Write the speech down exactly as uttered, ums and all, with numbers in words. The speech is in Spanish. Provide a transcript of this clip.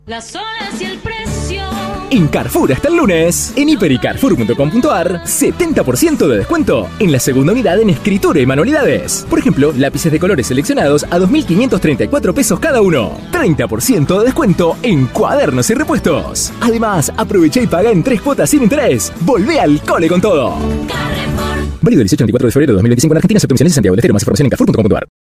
Las horas y el precio. En Carrefour hasta el lunes, en hiper y carrefour punto com punto ar, setenta por ciento de descuento en la segunda unidad en escritura y manualidades. Por ejemplo, lápices de colores seleccionados a dos mil quinientos treinta y cuatro pesos cada uno. treinta por ciento de descuento en cuadernos y repuestos. Además, aprovecha y paga en tres cuotas sin interés. Volvé al cole con todo. Carrefour. Válido del dieciocho al veinticuatro de febrero de dos mil veinticinco en Argentina, excepto Misiones y Santiago del Estero. Más información en carrefour punto com punto ar.